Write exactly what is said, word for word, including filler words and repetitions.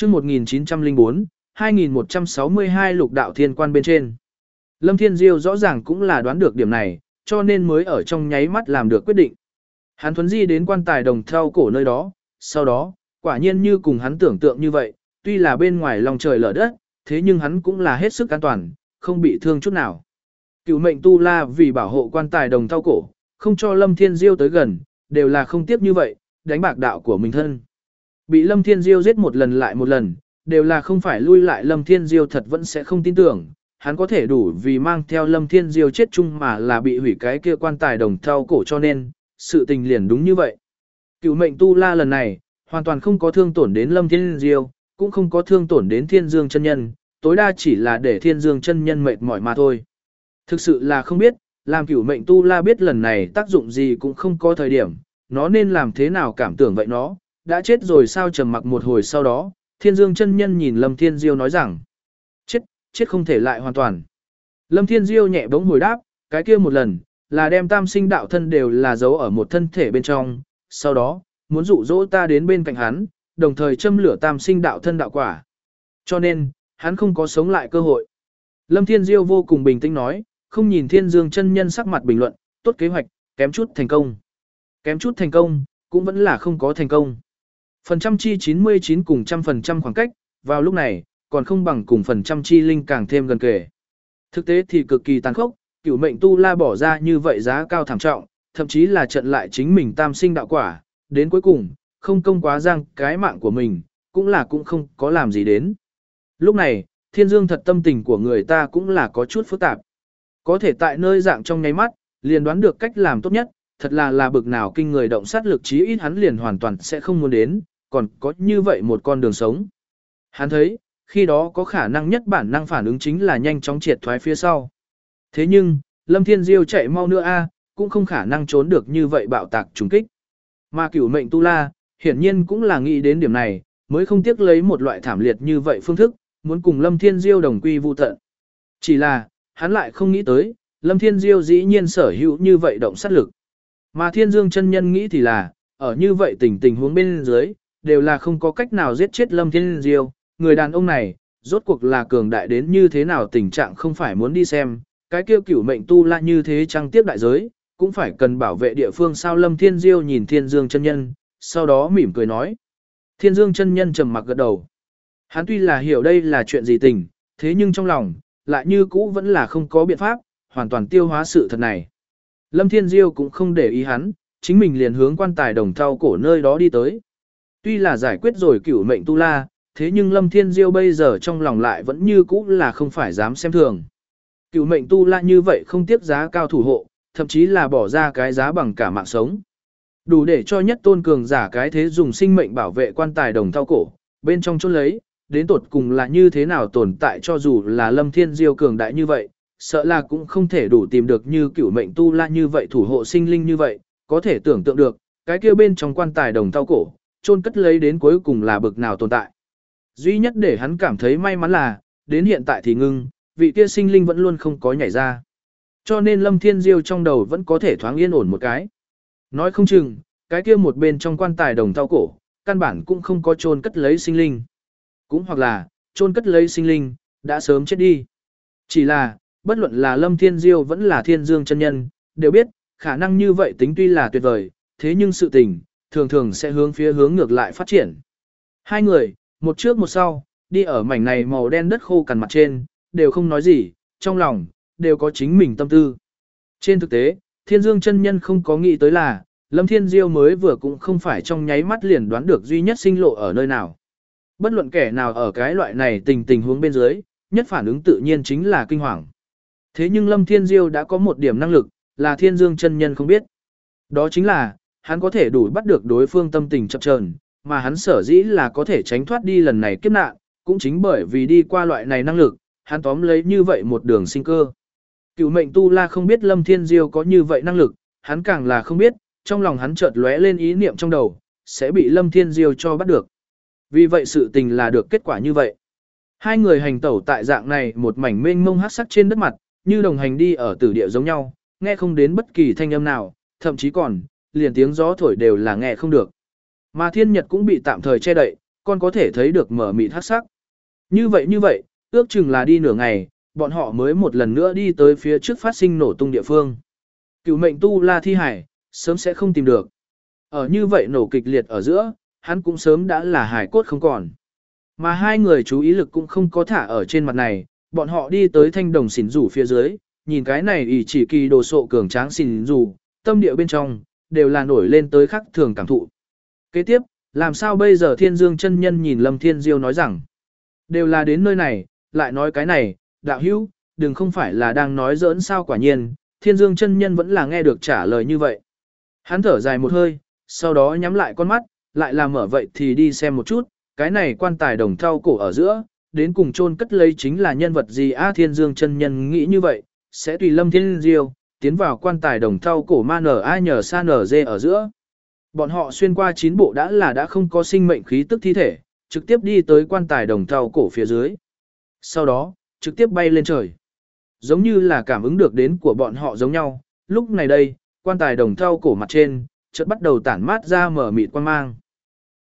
chương một nghìn chín trăm lẻ bốn, hai nghìn một trăm sáu mươi hai lục đạo thiên quan bên trên. Lâm Thiên Diêu rõ ràng cũng là đoán được điểm này, cho nên mới ở trong nháy mắt làm được quyết định. Hắn thuấn di đến quan tài đồng thau cổ nơi đó, sau đó, quả nhiên như cùng hắn tưởng tượng như vậy, tuy là bên ngoài lòng trời lở đất, thế nhưng hắn cũng là hết sức an toàn, không bị thương chút nào. Cựu mệnh tu la vì bảo hộ quan tài đồng thau cổ, không cho Lâm Thiên Diêu tới gần, đều là không tiếp như vậy, đánh bạc đạo của mình thân. Bị Lâm Thiên Diêu giết một lần lại một lần, đều là không phải lui lại Lâm Thiên Diêu thật vẫn sẽ không tin tưởng, hắn có thể đủ vì mang theo Lâm Thiên Diêu chết chung mà là bị hủy cái kia quan tài đồng thau cổ cho nên, sự tình liền đúng như vậy. Cựu mệnh tu la lần này, hoàn toàn không có thương tổn đến Lâm Thiên Diêu, cũng không có thương tổn đến Thiên Dương chân nhân, tối đa chỉ là để Thiên Dương chân nhân mệt mỏi mà thôi. Thực sự là không biết, làm cửu mệnh tu la biết lần này tác dụng gì cũng không có thời điểm, nó nên làm thế nào cảm tưởng vậy nó, đã chết rồi sao trầm mặc một hồi sau đó, Thiên Dương chân nhân nhìn Lâm Thiên Diêu nói rằng, chết, chết không thể lại hoàn toàn. Lâm Thiên Diêu nhẹ bỗng hồi đáp, cái kia một lần, là đem tam sinh đạo thân đều là giấu ở một thân thể bên trong, sau đó, muốn dụ dỗ ta đến bên cạnh hắn, đồng thời châm lửa tam sinh đạo thân đạo quả. Cho nên, hắn không có sống lại cơ hội. Lâm Thiên Diêu vô cùng bình tĩnh nói, không nhìn Thiên Dương chân nhân sắc mặt bình luận, tốt kế hoạch, kém chút thành công. Kém chút thành công, cũng vẫn là không có thành công. Phần trăm chi chín mươi chín cùng trăm phần trăm khoảng cách, vào lúc này, còn không bằng cùng phần trăm chi linh càng thêm gần kề. Thực tế thì cực kỳ tàn khốc, cửu mệnh tu la bỏ ra như vậy giá cao thảm trọng, thậm chí là trận lại chính mình tam sinh đạo quả, đến cuối cùng, không công quá giang cái mạng của mình, cũng là cũng không có làm gì đến. Lúc này, Thiên Dương thật tâm tình của người ta cũng là có chút phức tạp. Có thể tại nơi dạng trong nháy mắt, liền đoán được cách làm tốt nhất, thật là là bực nào kinh người động sát lực chí ít hắn liền hoàn toàn sẽ không muốn đến, còn có như vậy một con đường sống. Hắn thấy, khi đó có khả năng nhất bản năng phản ứng chính là nhanh chóng triệt thoái phía sau. Thế nhưng, Lâm Thiên Diêu chạy mau nữa a, cũng không khả năng trốn được như vậy bạo tạc trùng kích. Mà cửu mệnh tu la, hiển nhiên cũng là nghĩ đến điểm này, mới không tiếc lấy một loại thảm liệt như vậy phương thức, muốn cùng Lâm Thiên Diêu đồng quy vu tận. Chỉ là, hắn lại không nghĩ tới, Lâm Thiên Diêu dĩ nhiên sở hữu như vậy động sát lực. Mà Thiên Dương chân nhân nghĩ thì là, ở như vậy tình tình huống bên dưới, đều là không có cách nào giết chết Lâm Thiên Diêu, người đàn ông này, rốt cuộc là cường đại đến như thế nào tình trạng không phải muốn đi xem, cái kêu cửu mệnh tu la như thế trăng tiếp đại giới, cũng phải cần bảo vệ địa phương sao. Lâm Thiên Diêu nhìn Thiên Dương chân nhân, sau đó mỉm cười nói. Thiên Dương chân nhân trầm mặc gật đầu. Hắn tuy là hiểu đây là chuyện gì tình, thế nhưng trong lòng, lại như cũ vẫn là không có biện pháp, hoàn toàn tiêu hóa sự thật này. Lâm Thiên Diêu cũng không để ý hắn, chính mình liền hướng quan tài đồng thau cổ nơi đó đi tới. Tuy là giải quyết rồi cửu mệnh tu la, thế nhưng Lâm Thiên Diêu bây giờ trong lòng lại vẫn như cũ là không phải dám xem thường. Cửu mệnh tu la như vậy không tiếc giá cao thủ hộ, thậm chí là bỏ ra cái giá bằng cả mạng sống. Đủ để cho nhất tôn cường giả cái thế dùng sinh mệnh bảo vệ quan tài đồng thau cổ, bên trong chốn lấy, đến tột cùng là như thế nào tồn tại cho dù là Lâm Thiên Diêu cường đại như vậy, sợ là cũng không thể đủ tìm được như cửu mệnh tu la như vậy thủ hộ sinh linh như vậy, có thể tưởng tượng được, cái kia bên trong quan tài đồng thau cổ, chôn cất lấy đến cuối cùng là bực nào tồn tại. Duy nhất để hắn cảm thấy may mắn là, đến hiện tại thì ngưng, vị kia sinh linh vẫn luôn không có nhảy ra. Cho nên Lâm Thiên Diêu trong đầu vẫn có thể thoáng yên ổn một cái. Nói không chừng, cái kia một bên trong quan tài đồng thau cổ, căn bản cũng không có chôn cất lấy sinh linh. Cũng hoặc là, chôn cất lấy sinh linh, đã sớm chết đi. Chỉ là, bất luận là Lâm Thiên Diêu vẫn là Thiên Dương chân nhân, đều biết, khả năng như vậy tính tuy là tuyệt vời, thế nhưng sự tình, thường thường sẽ hướng phía hướng ngược lại phát triển. Hai người, một trước một sau, đi ở mảnh này màu đen đất khô cằn mặt trên, đều không nói gì, trong lòng, đều có chính mình tâm tư. Trên thực tế, Thiên Dương chân nhân không có nghĩ tới là, Lâm Thiên Diêu mới vừa cũng không phải trong nháy mắt liền đoán được duy nhất sinh lộ ở nơi nào. Bất luận kẻ nào ở cái loại này tình tình huống bên dưới, nhất phản ứng tự nhiên chính là kinh hoàng. Thế nhưng Lâm Thiên Diêu đã có một điểm năng lực, là Thiên Dương chân nhân không biết. Đó chính là, hắn có thể đủ bắt được đối phương tâm tình chập chờn, mà hắn sở dĩ là có thể tránh thoát đi lần này kiếp nạn, cũng chính bởi vì đi qua loại này năng lực, hắn tóm lấy như vậy một đường sinh cơ. Cửu mệnh tu la không biết Lâm Thiên Diêu có như vậy năng lực, hắn càng là không biết, trong lòng hắn chợt lóe lên ý niệm trong đầu, sẽ bị Lâm Thiên Diêu cho bắt được. Vì vậy sự tình là được kết quả như vậy. Hai người hành tẩu tại dạng này một mảnh mênh mông hắc sắc trên đất mặt, như đồng hành đi ở tử địa giống nhau, nghe không đến bất kỳ thanh âm nào, thậm chí còn, liền tiếng gió thổi đều là nghe không được. Mà thiên nhật cũng bị tạm thời che đậy, con có thể thấy được mở mịt hắc sắc. Như vậy như vậy, ước chừng là đi nửa ngày, bọn họ mới một lần nữa đi tới phía trước phát sinh nổ tung địa phương. Cửu mệnh tu la thi hải, sớm sẽ không tìm được. Ở như vậy nổ kịch liệt ở giữa, hắn cũng sớm đã là hải cốt không còn. Mà hai người chú ý lực cũng không có thả ở trên mặt này, bọn họ đi tới thanh đồng xỉn rủ phía dưới, nhìn cái này ỷ chỉ kỳ đồ sộ cường tráng xỉn rủ, tâm địa bên trong, đều là nổi lên tới khắc thường cảm thụ. Kế tiếp, làm sao bây giờ Thiên Dương chân nhân nhìn Lâm Thiên Diêu nói rằng, đều là đến nơi này, lại nói cái này, đạo hữu, đừng không phải là đang nói giỡn sao. Quả nhiên, Thiên Dương chân nhân vẫn là nghe được trả lời như vậy. Hắn thở dài một hơi, sau đó nhắm lại con mắt, lại làm mở vậy thì đi xem một chút, cái này quan tài đồng thau cổ ở giữa, đến cùng chôn cất lấy chính là nhân vật gì a? Thiên Dương chân nhân nghĩ như vậy, sẽ tùy Lâm Thiên Diêu tiến vào quan tài đồng thau cổ ma nở ai nhờ sa nở dê ở giữa. Bọn họ xuyên qua chín bộ đã là đã không có sinh mệnh khí tức thi thể, trực tiếp đi tới quan tài đồng thau cổ phía dưới. Sau đó, trực tiếp bay lên trời. Giống như là cảm ứng được đến của bọn họ giống nhau, lúc này đây, quan tài đồng thau cổ mặt trên, chợt bắt đầu tản mát ra mở mịt quang mang.